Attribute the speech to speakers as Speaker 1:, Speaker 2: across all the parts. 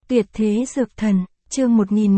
Speaker 1: Tuyệt thế dược thần, chương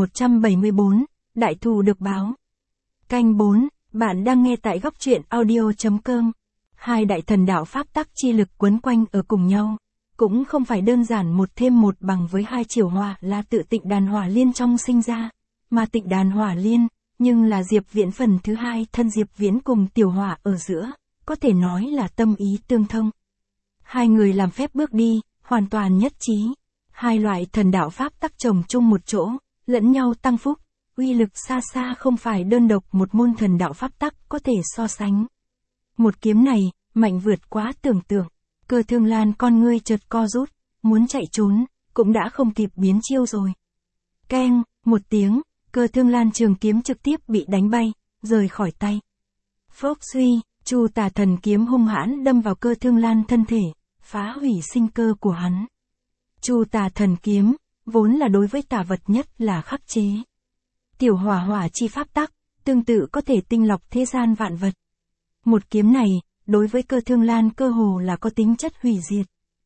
Speaker 1: 1174, đại thù được báo. Canh 4, bạn đang nghe tại góc truyện audio.com. Hai đại thần đạo pháp tắc chi lực quấn quanh ở cùng nhau. Cũng không phải đơn giản một thêm một bằng với hai chiều hòa là tự Tịnh Đàn Hỏa Liên trong sinh ra, mà Tịnh Đàn Hỏa Liên, nhưng là Diệp Viễn phần thứ hai thân Diệp Viễn cùng Tiểu Hỏa ở giữa, có thể nói là tâm ý tương thông. Hai người làm phép bước đi, hoàn toàn nhất trí. Hai loại thần đạo pháp tắc chồng chung một chỗ, lẫn nhau tăng phúc, uy lực xa xa không phải đơn độc một môn thần đạo pháp tắc có thể so sánh. Một kiếm này, mạnh vượt quá tưởng tượng. Cơ Thương Lan con ngươi chợt co rút, muốn chạy trốn, cũng đã không kịp biến chiêu rồi. Keng, một tiếng, Cơ Thương Lan trường kiếm trực tiếp bị đánh bay, rời khỏi tay. Phốc suy, Chu Tà Thần kiếm hung hãn đâm vào Cơ Thương Lan thân thể, phá hủy sinh cơ của hắn. Chu Tà Thần kiếm, vốn là đối với tà vật nhất là khắc chế. Tiểu hỏa hỏa chi pháp tắc, tương tự có thể tinh lọc thế gian vạn vật. Một kiếm này, đối với Cơ Thương Lan cơ hồ là có tính chất hủy diệt.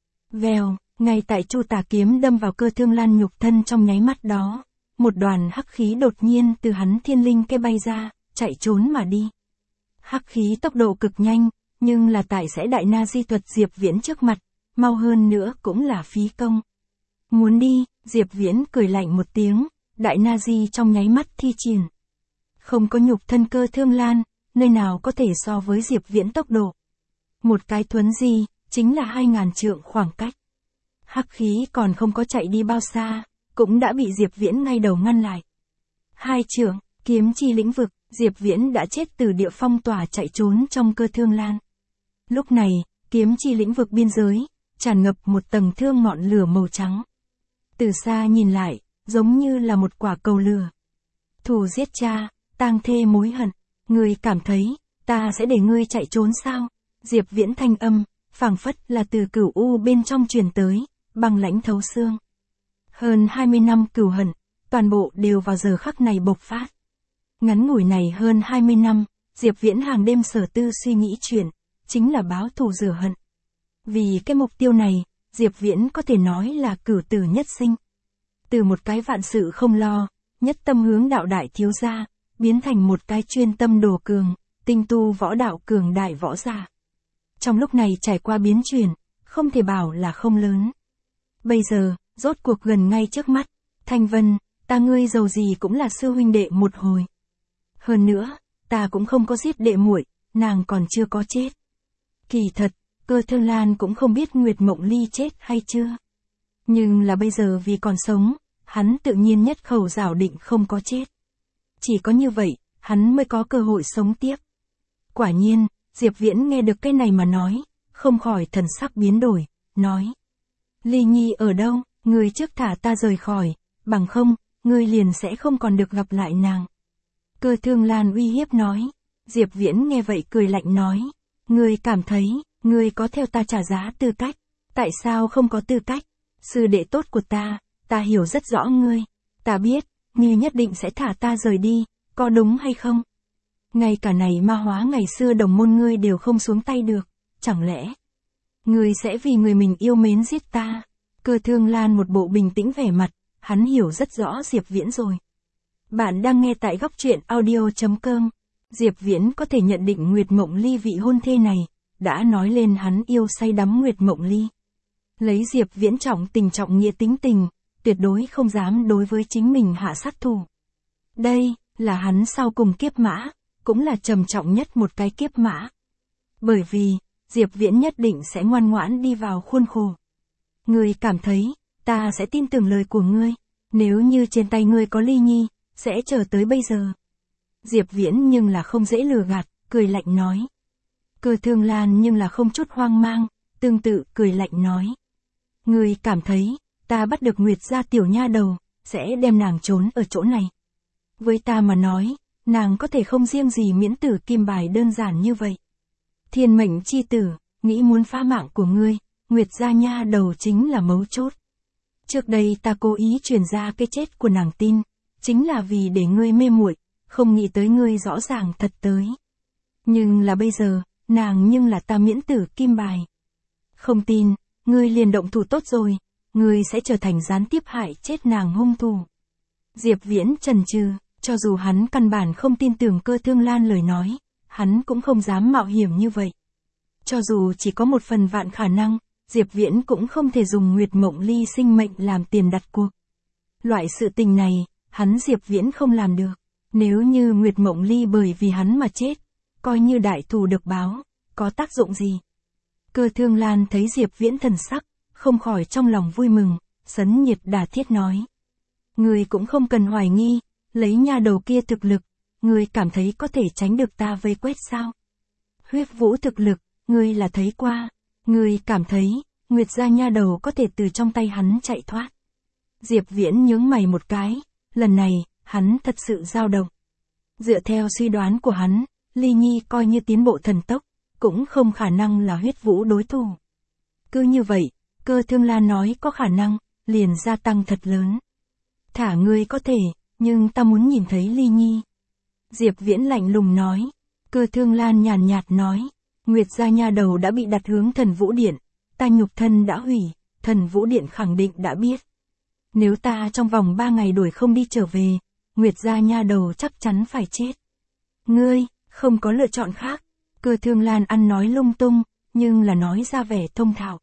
Speaker 1: Vèo, ngay tại Chu Tà kiếm đâm vào Cơ Thương Lan nhục thân trong nháy mắt đó, một đoàn hắc khí đột nhiên từ hắn thiên linh cây bay ra, chạy trốn mà đi. Hắc khí tốc độ cực nhanh, nhưng là tại sẽ đại na di thuật Diệp Viễn trước mặt, mau hơn nữa cũng là phí công. Muốn đi, Diệp Viễn cười lạnh một tiếng, đại na di trong nháy mắt thi triển. Không có nhục thân Cơ Thương Lan, nơi nào có thể so với Diệp Viễn tốc độ. Một cái thuấn di, chính là 2000 trượng khoảng cách. Hắc khí còn không có chạy đi bao xa, cũng đã bị Diệp Viễn ngay đầu ngăn lại. Hai trượng, kiếm chi lĩnh vực, Diệp Viễn đã chết từ địa phong tỏa chạy trốn trong Cơ Thương Lan. Lúc này, kiếm chi lĩnh vực biên giới, tràn ngập một tầng thương ngọn lửa màu trắng. Từ xa nhìn lại, giống như là một quả cầu lửa. Thù giết cha, tang thê mối hận, ngươi cảm thấy, ta sẽ để ngươi chạy trốn sao? Diệp Viễn thanh âm, phảng phất là từ cửu u bên trong truyền tới, băng lãnh thấu xương. Hơn 20 năm cừu hận, toàn bộ đều vào giờ khắc này bộc phát. Ngắn ngủi này hơn 20 năm, Diệp Viễn hàng đêm sở tư suy nghĩ chuyện, chính là báo thù rửa hận. Vì cái mục tiêu này, Diệp Viễn có thể nói là cửu tử nhất sinh. Từ một cái vạn sự không lo, nhất tâm hướng đạo đại thiếu gia, biến thành một cái chuyên tâm đồ cường, tinh tu võ đạo cường đại võ gia. Trong lúc này trải qua biến chuyển, không thể bảo là không lớn. Bây giờ, rốt cuộc gần ngay trước mắt, Thanh Vân, ta ngươi dầu gì cũng là sư huynh đệ một hồi. Hơn nữa, ta cũng không có giết đệ muội, nàng còn chưa có chết. Kỳ thật, Cơ Thương Lan cũng không biết Nguyệt Mộng Ly chết hay chưa. Nhưng là bây giờ vì còn sống, hắn tự nhiên nhất khẩu giảo định không có chết. Chỉ có như vậy, hắn mới có cơ hội sống tiếp. Quả nhiên, Diệp Viễn nghe được cái này mà nói, không khỏi thần sắc biến đổi, nói. Ly Nhi ở đâu, ngươi trước thả ta rời khỏi, bằng không, ngươi liền sẽ không còn được gặp lại nàng. Cơ Thương Lan uy hiếp nói. Diệp Viễn nghe vậy cười lạnh nói. Ngươi cảm thấy, ngươi có theo ta trả giá tư cách, tại sao không có tư cách? Sư đệ tốt của ta hiểu rất rõ ngươi, ta biết, ngươi nhất định sẽ thả ta rời đi, có đúng hay không? Ngay cả này ma hóa ngày xưa đồng môn ngươi đều không xuống tay được, chẳng lẽ ngươi sẽ vì người mình yêu mến giết ta? Cơ Thương Lan một bộ bình tĩnh vẻ mặt, hắn hiểu rất rõ Diệp Viễn rồi. Bạn đang nghe tại góc truyện audio.com. Diệp Viễn có thể nhận định Nguyệt Mộng Ly vị hôn thê này, đã nói lên hắn yêu say đắm Nguyệt Mộng Ly. Lấy Diệp Viễn trọng tình trọng nghĩa tính tình, tuyệt đối không dám đối với chính mình hạ sát thủ. Đây, là hắn sau cùng kiếp mã, cũng là trầm trọng nhất một cái kiếp mã. Bởi vì, Diệp Viễn nhất định sẽ ngoan ngoãn đi vào khuôn khổ. Ngươi cảm thấy, ta sẽ tin tưởng lời của ngươi, nếu như trên tay ngươi có Ly Nhi, sẽ chờ tới bây giờ. Diệp Viễn nhưng là không dễ lừa gạt, cười lạnh nói. Cơ Thương Lan nhưng là không chút hoang mang, tương tự cười lạnh nói. Ngươi cảm thấy, ta bắt được Nguyệt gia tiểu nha đầu, sẽ đem nàng trốn ở chỗ này. Với ta mà nói, nàng có thể không riêng gì miễn tử kim bài đơn giản như vậy. Thiên mệnh chi tử, nghĩ muốn phá mạng của ngươi, Nguyệt gia nha đầu chính là mấu chốt. Trước đây ta cố ý truyền ra cái chết của nàng tin, chính là vì để ngươi mê muội, không nghĩ tới ngươi rõ ràng thật tới. Nhưng là bây giờ, nàng nhưng là ta miễn tử kim bài. Không tin, ngươi liền động thủ tốt rồi, ngươi sẽ trở thành gián tiếp hại chết nàng hung thủ. Diệp Viễn chần chừ, cho dù hắn căn bản không tin tưởng Cơ Thương Lan lời nói, hắn cũng không dám mạo hiểm như vậy. Cho dù chỉ có một phần vạn khả năng, Diệp Viễn cũng không thể dùng Nguyệt Mộng Ly sinh mệnh làm tiền đặt cuộc. Loại sự tình này, hắn Diệp Viễn không làm được. Nếu như Nguyệt Mộng Ly bởi vì hắn mà chết, coi như đại thù được báo, có tác dụng gì? Cơ Thương Lan thấy Diệp Viễn thần sắc, không khỏi trong lòng vui mừng, sấn nhiệt đả thiết nói. Ngươi cũng không cần hoài nghi, lấy nha đầu kia thực lực, ngươi cảm thấy có thể tránh được ta vây quét sao? Huyết Vũ thực lực, ngươi là thấy qua, ngươi cảm thấy, Nguyệt gia nha đầu có thể từ trong tay hắn chạy thoát. Diệp Viễn nhướng mày một cái, lần này, hắn thật sự dao động. Dựa theo suy đoán của hắn, Ly Nhi coi như tiến bộ thần tốc, cũng không khả năng là Huyết Vũ đối thủ. Cứ như vậy, Cơ Thương Lan nói có khả năng, liền gia tăng thật lớn. Thả ngươi có thể, nhưng ta muốn nhìn thấy Ly Nhi. Diệp Viễn lạnh lùng nói. Cơ Thương Lan nhàn nhạt nói. Nguyệt gia nha đầu đã bị đặt hướng Thần Vũ Điện. Ta nhục thân đã hủy, Thần Vũ Điện khẳng định đã biết. Nếu ta trong vòng 3 ngày đuổi không đi trở về, Nguyệt gia nha đầu chắc chắn phải chết. Ngươi, không có lựa chọn khác. Cơ Thương Lan ăn nói lung tung, nhưng là nói ra vẻ thông thạo.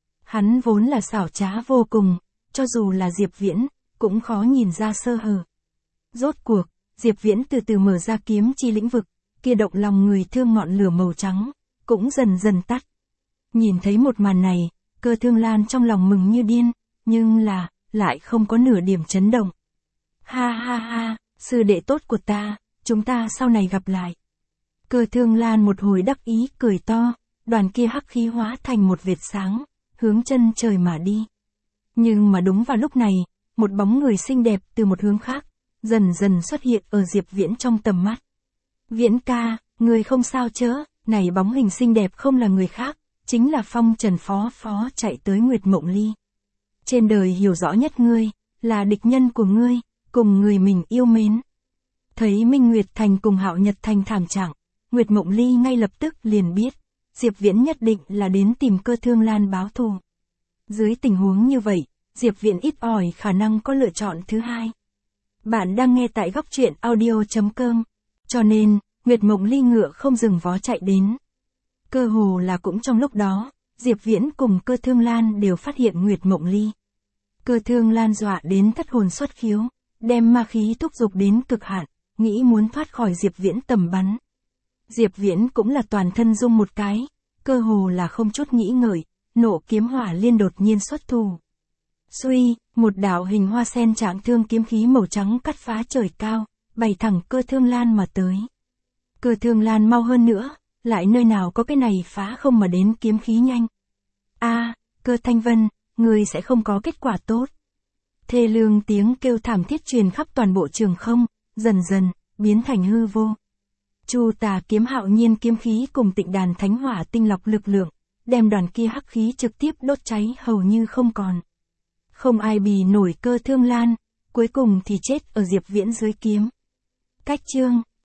Speaker 1: Hắn vốn là xảo trá vô cùng, cho dù là Diệp Viễn, cũng khó nhìn ra sơ hở. Rốt cuộc, Diệp Viễn từ từ mở ra kiếm chi lĩnh vực, kia động lòng người thương ngọn lửa màu trắng, cũng dần dần tắt. Nhìn thấy một màn này, Cơ Thương Lan trong lòng mừng như điên, nhưng là, lại không có nửa điểm chấn động. Ha ha ha, sư đệ tốt của ta, chúng ta sau này gặp lại. Cơ Thương Lan một hồi đắc ý cười to, đoàn kia hắc khí hóa thành một vệt sáng, hướng chân trời mà đi. Nhưng mà đúng vào lúc này, một bóng người xinh đẹp từ một hướng khác, dần dần xuất hiện ở Diệp Viễn trong tầm mắt. Viễn ca, người không sao chớ, này bóng hình xinh đẹp không là người khác, chính là Phong Trần phó chạy tới Nguyệt Mộng Ly. Trên đời hiểu rõ nhất ngươi, là địch nhân của ngươi, cùng người mình yêu mến. Thấy Minh Nguyệt Thành cùng Hạo Nhật Thành thảm trạng, Nguyệt Mộng Ly ngay lập tức liền biết, Diệp Viễn nhất định là đến tìm Cơ Thương Lan báo thù. Dưới tình huống như vậy, Diệp Viễn ít ỏi khả năng có lựa chọn thứ hai. Bạn đang nghe tại góc truyện audio.com, cho nên, Nguyệt Mộng Ly ngựa không dừng vó chạy đến. Cơ hồ là cũng trong lúc đó, Diệp Viễn cùng Cơ Thương Lan đều phát hiện Nguyệt Mộng Ly. Cơ Thương Lan dọa đến thất hồn xuất khiếu, đem ma khí thúc giục đến cực hạn, nghĩ muốn thoát khỏi Diệp Viễn tầm bắn. Diệp Viễn cũng là toàn thân rung một cái, cơ hồ là không chút nghĩ ngợi, nộ kiếm hỏa liên đột nhiên xuất thủ. Suy, một đạo hình hoa sen trạng thương kiếm khí màu trắng cắt phá trời cao, bay thẳng Cơ Thương Lan mà tới. Cơ Thương Lan mau hơn nữa, lại nơi nào có cái này phá không mà đến kiếm khí nhanh. A, Cơ Thanh Vân, ngươi sẽ không có kết quả tốt. Thê lương tiếng kêu thảm thiết truyền khắp toàn bộ trường không, dần dần, biến thành hư vô. Chu Tà kiếm Hạo Nhiên kiếm khí cùng Tịnh Đàn Thánh Hỏa tinh lọc lực lượng, đem đoàn kia hắc khí trực tiếp đốt cháy hầu như không còn. Không ai bì nổi Cơ Thương Lan, cuối cùng thì chết ở Diệp Viễn dưới kiếm. Cách chương